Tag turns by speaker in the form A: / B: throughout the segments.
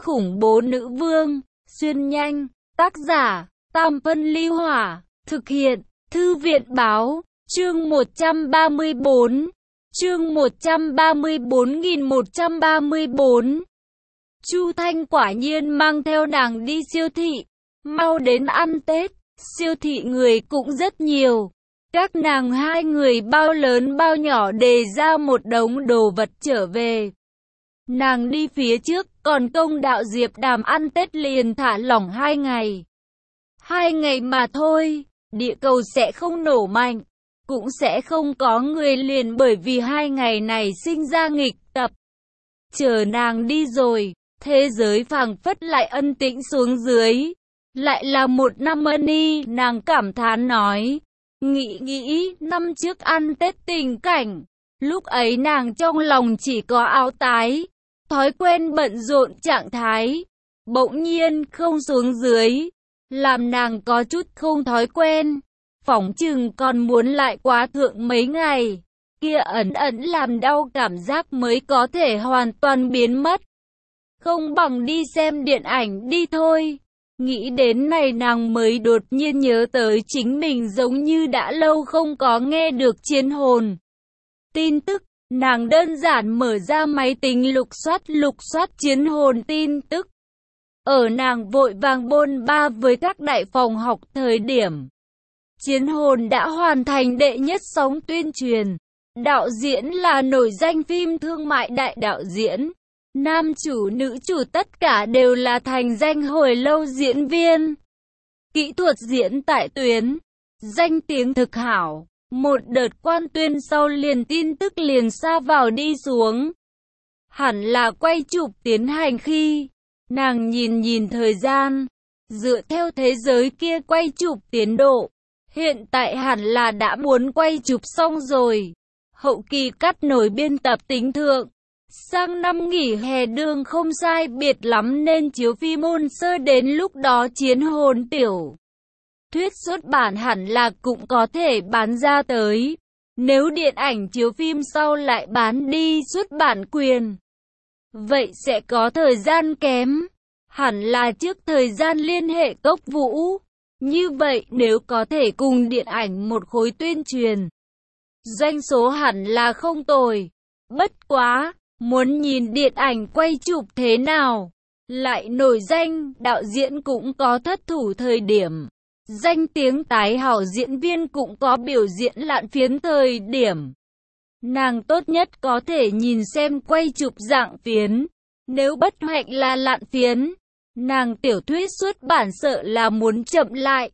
A: khủng bố nữ vương, xuyên nhanh, tác giả, Tam Phân Ly Hỏa, thực hiện, Thư viện báo, chương 134, chương 134.134. Chu Thanh quả nhiên mang theo nàng đi siêu thị, mau đến ăn Tết, siêu thị người cũng rất nhiều. Các nàng hai người bao lớn bao nhỏ đề ra một đống đồ vật trở về. Nàng đi phía trước, còn công đạo Diệp Đàm ăn Tết liền thả lỏng 2 ngày. 2 ngày mà thôi, địa cầu sẽ không nổ mạnh, cũng sẽ không có người liền bởi vì 2 ngày này sinh ra nghịch tập. Chờ nàng đi rồi, thế giới phảng phất lại ân tĩnh xuống dưới. Lại là một năm y, nàng cảm thán nói. Nghĩ năm trước ăn Tết tình cảnh, lúc ấy nàng trong lòng chỉ có áo tái, thói quen bận rộn trạng thái, bỗng nhiên không xuống dưới, làm nàng có chút không thói quen, phỏng chừng còn muốn lại quá thượng mấy ngày, kia ẩn ẩn làm đau cảm giác mới có thể hoàn toàn biến mất. Không bằng đi xem điện ảnh đi thôi. Nghĩ đến này nàng mới đột nhiên nhớ tới chính mình giống như đã lâu không có nghe được Chiến Hồn tin tức. Nàng đơn giản mở ra máy tính lục soát Chiến Hồn tin tức. Ở nàng vội vàng bôn ba với các đại phòng học thời điểm, Chiến Hồn đã hoàn thành đệ nhất sóng tuyên truyền. Đạo diễn là nổi danh phim thương mại đại đạo diễn. Nam chủ nữ chủ tất cả đều là thành danh hồi lâu diễn viên. Kỹ thuật diễn tại tuyến, danh tiếng thực hảo. Một đợt quan tuyên sau liền tin tức liền sa vào đi xuống. Hẳn là quay chụp tiến hành khi, nàng nhìn thời gian, dựa theo thế giới kia quay chụp tiến độ, hiện tại hẳn là đã muốn quay chụp xong rồi. Hậu kỳ cắt nổi biên tập tính thượng. Sang năm nghỉ hè đường không sai biệt lắm nên chiếu phim môn sơ đến lúc đó Chiến Hồn tiểu thuyết xuất bản hẳn là cũng có thể bán ra tới. Nếu điện ảnh chiếu phim sau lại bán đi xuất bản quyền, vậy sẽ có thời gian kém. Hẳn là trước thời gian liên hệ Cốc Vũ. Như vậy nếu có thể cùng điện ảnh một khối tuyên truyền, doanh số hẳn là không tồi. Bất quá, muốn nhìn điện ảnh quay chụp thế nào, lại nổi danh, đạo diễn cũng có thất thủ thời điểm. Danh tiếng tái hảo diễn viên cũng có biểu diễn lạn phiến thời điểm. Nàng tốt nhất có thể nhìn xem quay chụp dạng phiến. Nếu bất hạnh là lạn phiến, nàng tiểu thuyết xuất bản sợ là muốn chậm lại.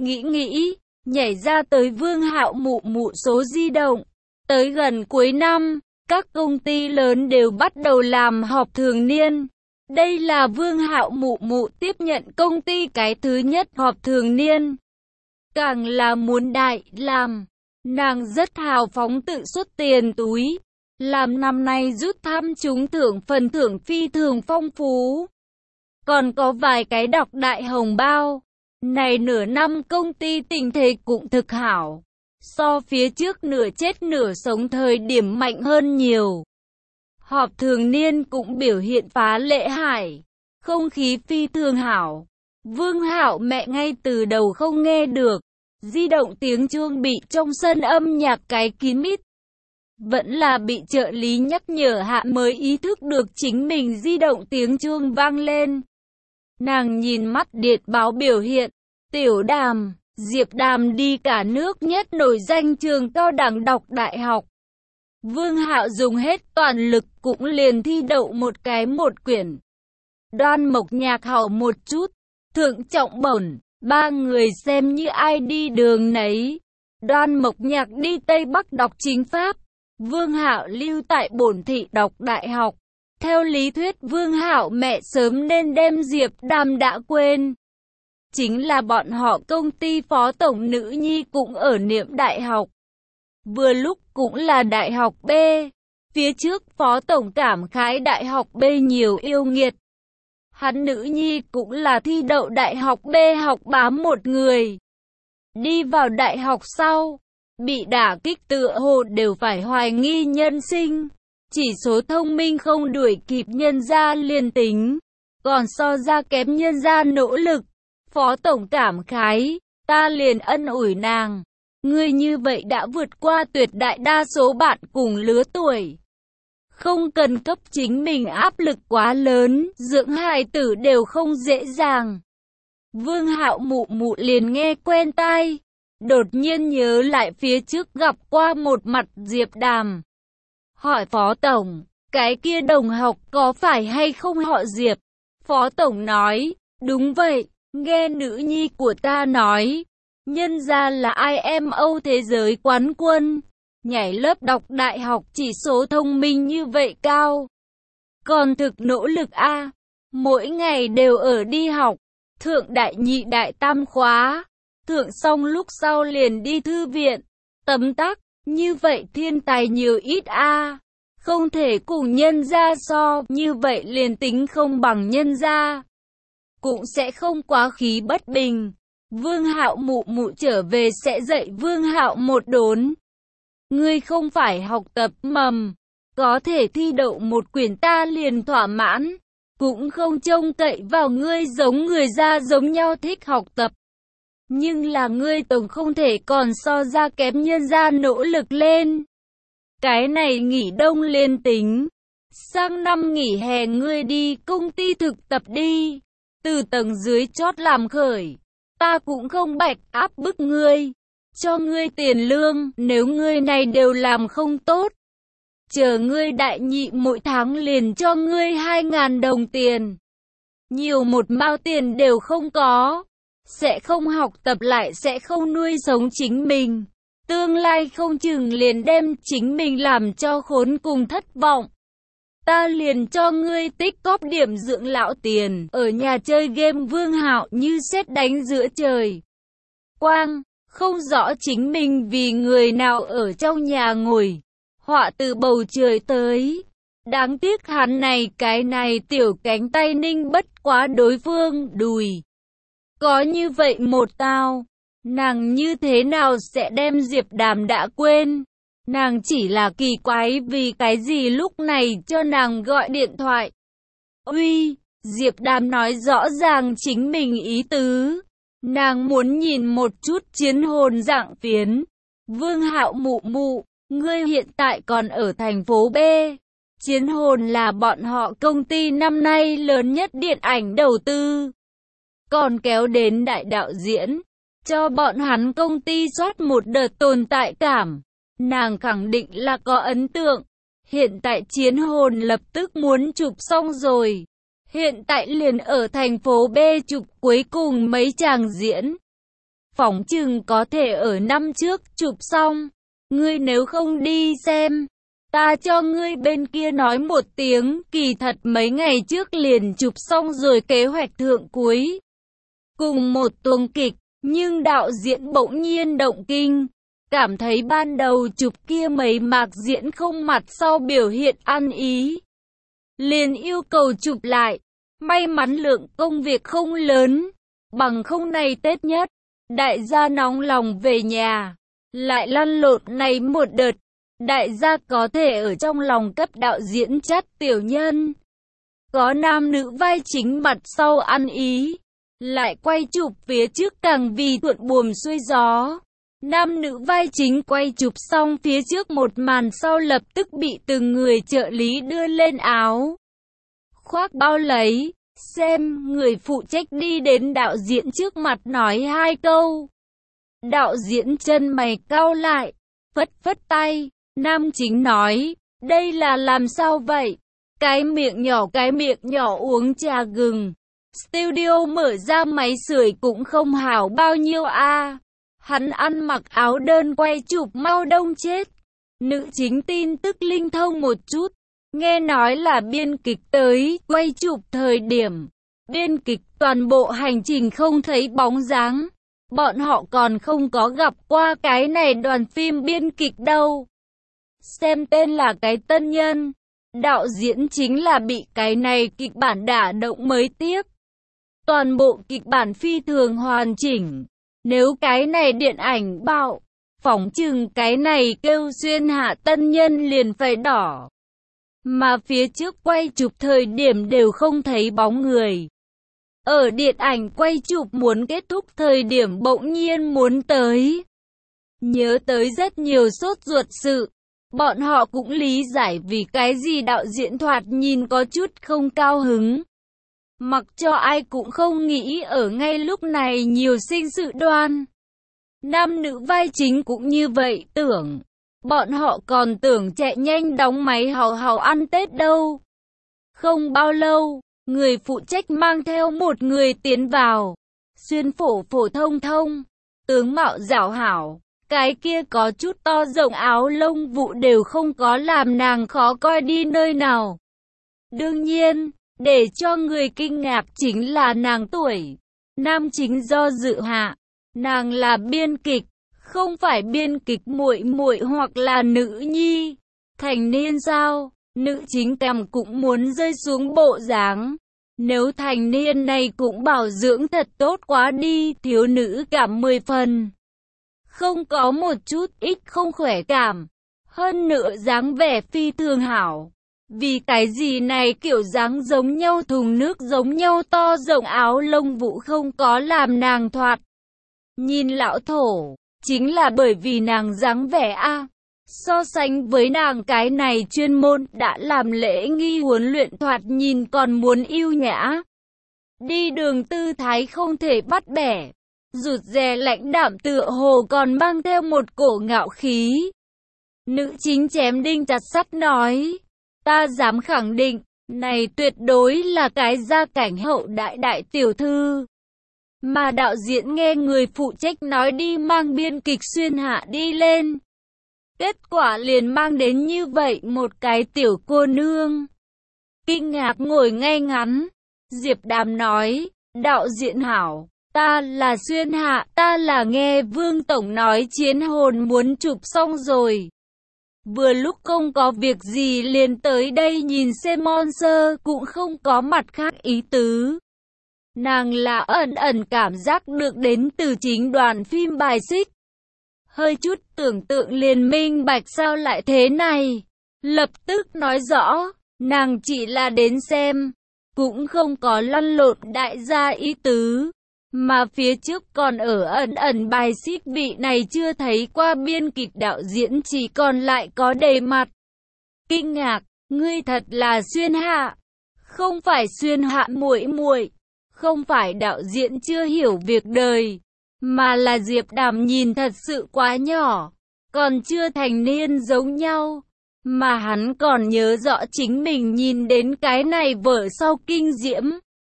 A: Nghĩ, nhảy ra tới Vương Hạo mụ mụ số di động. Tới gần cuối năm, các công ty lớn đều bắt đầu làm họp thường niên. Đây là Vương Hạo mụ mụ tiếp nhận công ty cái thứ nhất họp thường niên. Càng là muốn đại làm, nàng rất hào phóng tự xuất tiền túi. Làm năm nay rút thăm trúng thưởng phần thưởng phi thường phong phú. Còn có vài cái đọc đại hồng bao. Này nửa năm công ty tình thế cũng thực hảo. So phía trước nửa chết nửa sống thời điểm mạnh hơn nhiều. Họp thường niên cũng biểu hiện phá lệ hải. Không khí phi thường hảo. Vương Hạo mẹ ngay từ đầu không nghe được. Di động tiếng chuông bị trong sân âm nhạc cái kín mít. Vẫn là bị trợ lý nhắc nhở hạ mới ý thức được chính mình di động tiếng chuông vang lên. Nàng nhìn mắt điện báo biểu hiện. Tiểu Đàm, Diệp Đàm đi cả nước nhất nổi danh trường cao đẳng đọc đại học. Vương Hạo dùng hết toàn lực cũng liền thi đậu một quyển. Đoan Mộc Nhạc hảo một chút, Thượng Trọng Bổng, 3 người xem như ai đi đường nấy. Đoan Mộc Nhạc đi Tây Bắc đọc chính pháp, Vương Hạo lưu tại Bổn thị đọc đại học. Theo lý thuyết Vương Hạo mẹ sớm nên đem Diệp Đàm đã quên. Chính là bọn họ công ty phó tổng nữ nhi cũng ở niệm đại học. Vừa lúc cũng là đại học B. Phía trước phó tổng cảm khái đại học B nhiều yêu nghiệt. Hắn nữ nhi cũng là thi đậu đại học B học bám một người. Đi vào đại học sau, bị đả kích tựa hồ đều phải hoài nghi nhân sinh. Chỉ số thông minh không đuổi kịp nhân gia liền tính. còn so ra kém nhân ra nỗ lực. Phó tổng cảm khái, ta liền ân ủi nàng. Ngươi như vậy đã vượt qua tuyệt đại đa số bạn cùng lứa tuổi. Không cần cấp chính mình áp lực quá lớn, dưỡng hài tử đều không dễ dàng. Vương Hạo mụ mụ liền nghe quen tai. Đột nhiên nhớ lại phía trước gặp qua một mặt Diệp Đàm. Hỏi Phó Tổng, cái kia đồng học có phải hay không họ Diệp? Phó Tổng nói, đúng vậy, nghe nữ nhi của ta nói. Nhân ra là IMO thế giới quán quân. Nhảy lớp đọc đại học chỉ số thông minh như vậy cao. Còn thực nỗ lực a, mỗi ngày đều ở đi học. Thượng đại nhị đại tam khóa. Thượng xong lúc sau liền đi thư viện. Tấm tắc, như vậy thiên tài nhiều ít a. Không thể cùng nhân gia so, như vậy liền tính không bằng nhân gia. Cũng sẽ không quá khí bất bình. Vương Hạo mụ mụ trở về sẽ dạy Vương Hạo một đốn. Ngươi không phải học tập mầm, có thể thi đậu một quyển ta liền thỏa mãn. Cũng không trông cậy vào ngươi giống người ra giống nhau thích học tập. Nhưng là ngươi tổng không thể còn so ra kém nhân ra nỗ lực lên. Cái này nghỉ đông liên tính. Sang năm nghỉ hè ngươi đi công ty thực tập đi. Từ tầng dưới chót làm khởi. Ta cũng không bạch áp bức ngươi. Cho ngươi tiền lương nếu ngươi này đều làm không tốt. Chờ ngươi đại nhị mỗi tháng liền cho ngươi 2.000 đồng tiền. Nhiều một mao tiền đều không có. Sẽ không học tập lại sẽ không nuôi sống chính mình. Tương lai không chừng liền đem chính mình làm cho khốn cùng thất vọng. Ta liền cho ngươi tích cóp điểm dưỡng lão tiền. Ở nhà chơi game Vương Hạo như sét đánh giữa trời. Quang, không rõ chính mình vì người nào ở trong nhà ngồi. Họa từ bầu trời tới. Đáng tiếc hắn này cái này tiểu cánh tay ninh bất quá đối phương đùi. Có như vậy một tao, nàng như thế nào sẽ đem Diệp Đàm đã quên. Nàng chỉ là kỳ quái vì cái gì lúc này cho nàng gọi điện thoại. Uy, Diệp Đàm nói rõ ràng chính mình ý tứ. Nàng muốn nhìn một chút chiến hồn dạng phiến. Vương Hạo mụ mụ, ngươi hiện tại còn ở thành phố B. Chiến hồn là bọn họ công ty năm nay lớn nhất điện ảnh đầu tư. Còn kéo đến đại đạo diễn, cho bọn hắn công ty soát một đợt tồn tại cảm. Nàng khẳng định là có ấn tượng. Hiện tại chiến hồn lập tức muốn chụp xong rồi. Hiện tại liền ở thành phố B chụp cuối cùng mấy chàng diễn. Phỏng chừng có thể ở năm trước chụp xong. Ngươi nếu không đi xem, ta cho ngươi bên kia nói một tiếng. Kỳ thật mấy ngày trước liền chụp xong rồi kế hoạch thượng cuối. Cùng một tuồng kịch, nhưng đạo diễn bỗng nhiên động kinh. Cảm thấy ban đầu chụp kia mấy mạc diễn không mặt sau biểu hiện ăn ý. Liền yêu cầu chụp lại. May mắn lượng công việc không lớn. Bằng không này Tết nhất, đại gia nóng lòng về nhà. Lại lăn lộn này một đợt. Đại gia có thể ở trong lòng cấp đạo diễn chắt tiểu nhân. Có nam nữ vai chính mặt sau ăn ý. Lại quay chụp phía trước càng vì thuận buồm xuôi gió. Nam nữ vai chính quay chụp xong phía trước một màn sau lập tức bị từng người trợ lý đưa lên áo khoác bao lấy. Xem, người phụ trách đi đến đạo diễn trước mặt nói hai câu. Đạo diễn chân mày cau lại, phất phất tay. Nam chính nói, đây là làm sao vậy? Cái miệng nhỏ uống trà gừng. Studio mở ra máy sưởi cũng không hảo bao nhiêu a. Hắn ăn mặc áo đơn quay chụp mau đông chết. Nữ chính tin tức linh thông một chút. Nghe nói là biên kịch tới quay chụp thời điểm. Biên kịch toàn bộ hành trình không thấy bóng dáng. Bọn họ còn không có gặp qua cái này đoàn phim biên kịch đâu. Xem tên là cái tân nhân. Đạo diễn chính là bị cái này kịch bản đả động mới tiếp. Toàn bộ kịch bản phi thường hoàn chỉnh. Nếu cái này điện ảnh bạo, phỏng chừng cái này kêu xuyên hạ tân nhân liền phải đỏ. mà phía trước quay chụp thời điểm đều không thấy bóng người. Ở điện ảnh quay chụp muốn kết thúc thời điểm bỗng nhiên muốn tới. Nhớ tới rất nhiều sốt ruột sự. Bọn họ cũng lý giải vì cái gì đạo diễn thoạt nhìn có chút không cao hứng. Mặc cho ai cũng không nghĩ ở ngay lúc này nhiều sinh sự đoan. Nam nữ vai chính cũng như vậy tưởng. Bọn họ còn tưởng chạy nhanh đóng máy hào hào ăn Tết đâu. Không bao lâu, người phụ trách mang theo một người tiến vào. Xuyên phổ phổ thông thông, tướng mạo rảo hảo. Cái kia có chút to rộng áo lông vụ đều không có làm nàng khó coi đi nơi nào. Đương nhiên, để cho người kinh ngạc chính là nàng tuổi. Nam chính do dự hạ, nàng là biên kịch, không phải biên kịch muội muội hoặc là nữ nhi. Thành niên sao? Nữ chính cằm cũng muốn rơi xuống bộ dáng. Nếu thành niên này cũng bảo dưỡng thật tốt quá đi, thiếu nữ cảm 10 phần. Không có một chút ít không khỏe cảm. Hơn nữa dáng vẻ phi thường hảo. Vì cái gì này kiểu dáng giống nhau thùng nước giống nhau to rộng áo lông vũ không có làm nàng thoạt. Nhìn lão thổ, chính là bởi vì nàng dáng vẻ a. So sánh với nàng cái này chuyên môn đã làm lễ nghi huấn luyện thoạt nhìn còn muốn yêu nhã. Đi đường tư thái không thể bắt bẻ. Rụt rè lãnh đạm tựa hồ còn mang theo một cổ ngạo khí. Nữ chính chém đinh chặt sắt nói. Ta dám khẳng định, này tuyệt đối là cái gia cảnh hậu đại đại tiểu thư. Mà đạo diễn nghe người phụ trách nói đi mang biên kịch xuyên hạ đi lên. Kết quả liền mang đến như vậy một cái tiểu cô nương. Kinh ngạc ngồi ngay ngắn. Diệp Đàm nói, đạo diễn hảo. Ta là xuyên hạ, ta là nghe Vương Tổng nói chiến hồn muốn chụp xong rồi. Vừa lúc không có việc gì liền tới đây nhìn xem monster cũng không có mặt khác ý tứ. Nàng là ẩn ẩn cảm giác được đến từ chính đoàn phim bài xích. Hơi chút tưởng tượng liền minh bạch sao lại thế này. Lập tức nói rõ, nàng chỉ là đến xem, cũng không có lăn lộn đại gia ý tứ. Mà phía trước còn ở ẩn ẩn bài xích vị này chưa thấy qua biên kịch đạo diễn chỉ còn lại có đầy mặt. Kinh ngạc, ngươi thật là xuyên hạ. Không phải xuyên hạ muội muội, không phải đạo diễn chưa hiểu việc đời, mà là Diệp Đàm nhìn thật sự quá nhỏ, còn chưa thành niên giống nhau. Mà hắn còn nhớ rõ chính mình nhìn đến cái này vở sau kinh diễm.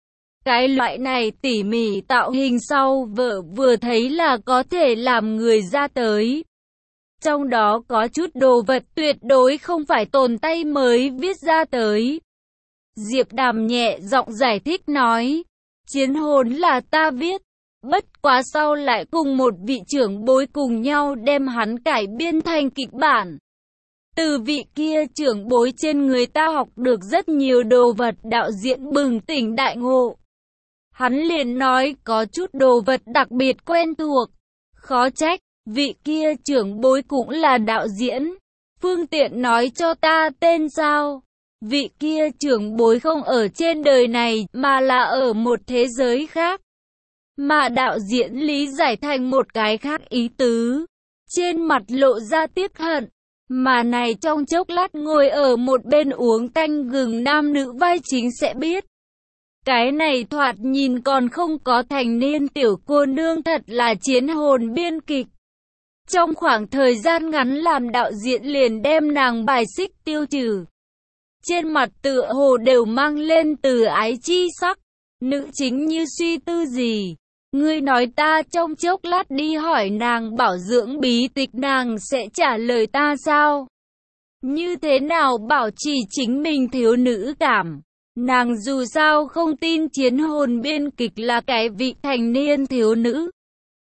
A: Cái loại này tỉ mỉ tạo hình sau vở vừa thấy là có thể làm người ra tới. Trong đó có chút đồ vật tuyệt đối không phải tồn tay mới viết ra tới. Diệp Đàm nhẹ giọng giải thích nói, chiến hồn là ta viết, bất quá sau lại cùng một vị trưởng bối cùng nhau đem hắn cải biên thành kịch bản. Từ vị kia trưởng bối trên người ta học được rất nhiều đồ vật, đạo diễn bừng tỉnh đại ngộ. Hắn liền nói có chút đồ vật đặc biệt quen thuộc, khó trách, vị kia trưởng bối cũng là đạo diễn. Phương tiện nói cho ta tên sao? Vị kia trưởng bối không ở trên đời này mà là ở một thế giới khác. Mà đạo diễn lý giải thành một cái khác ý tứ. Trên mặt lộ ra tiếc hận. Mà này trong chốc lát ngồi ở một bên uống canh gừng nam nữ vai chính sẽ biết. Cái này thoạt nhìn còn không có thành niên tiểu cô nương thật là chiến hồn biên kịch. Trong khoảng thời gian ngắn làm đạo diễn liền đem nàng bài xích tiêu trừ. Trên mặt tựa hồ đều mang lên từ ái chi sắc. Nữ chính như suy tư gì. Ngươi nói ta trong chốc lát đi hỏi nàng bảo dưỡng bí tịch nàng sẽ trả lời ta sao? Như thế nào bảo trì chính mình thiếu nữ cảm? Nàng dù sao không tin chiến hồn biên kịch là cái vị thành niên thiếu nữ.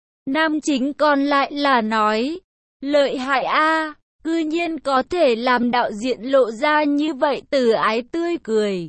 A: Nam chính còn lại là nói, lợi hại a, cư nhiên có thể làm đạo diễn lộ ra như vậy từ ái tươi cười.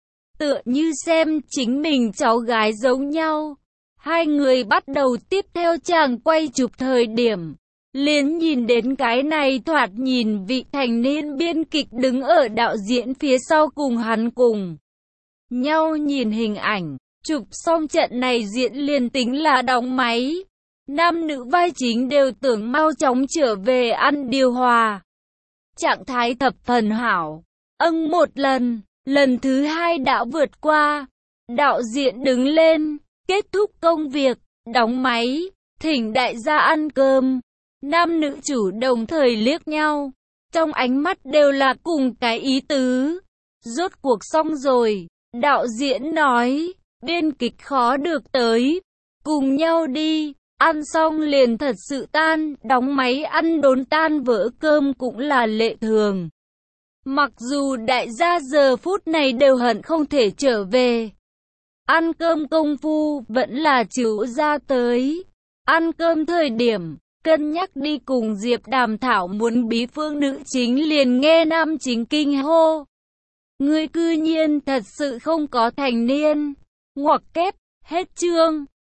A: Tựa như xem chính mình cháu gái giống nhau. Hai người bắt đầu tiếp theo chàng quay chụp thời điểm. liền nhìn đến cái này thoạt nhìn vị thành niên biên kịch đứng ở đạo diễn phía sau cùng hắn cùng nhau nhìn hình ảnh. Chụp xong trận này diễn liền tính là đóng máy. Nam nữ vai chính đều tưởng mau chóng trở về ăn điều hòa. Trạng thái thập phần hảo. Một lần thứ hai đã vượt qua. Đạo diễn đứng lên, kết thúc công việc, đóng máy, thỉnh đại gia ăn cơm. Nam nữ chủ đồng thời liếc nhau, trong ánh mắt đều là cùng cái ý tứ. Rốt cuộc xong rồi, đạo diễn nói, biên kịch khó được tới, cùng nhau đi. Ăn xong liền thật sự tan, đóng máy ăn đốn tan vỡ cơm cũng là lệ thường. Mặc dù đại gia giờ phút này đều hận không thể trở về. Ăn cơm công phu vẫn là chịu ra tới. Ăn cơm thời điểm, cân nhắc đi cùng Diệp Đàm thảo muốn bí phương nữ chính liền nghe nam chính kinh hô. Ngươi cư nhiên thật sự không có thành niên. Ngoặc kép, hết chương.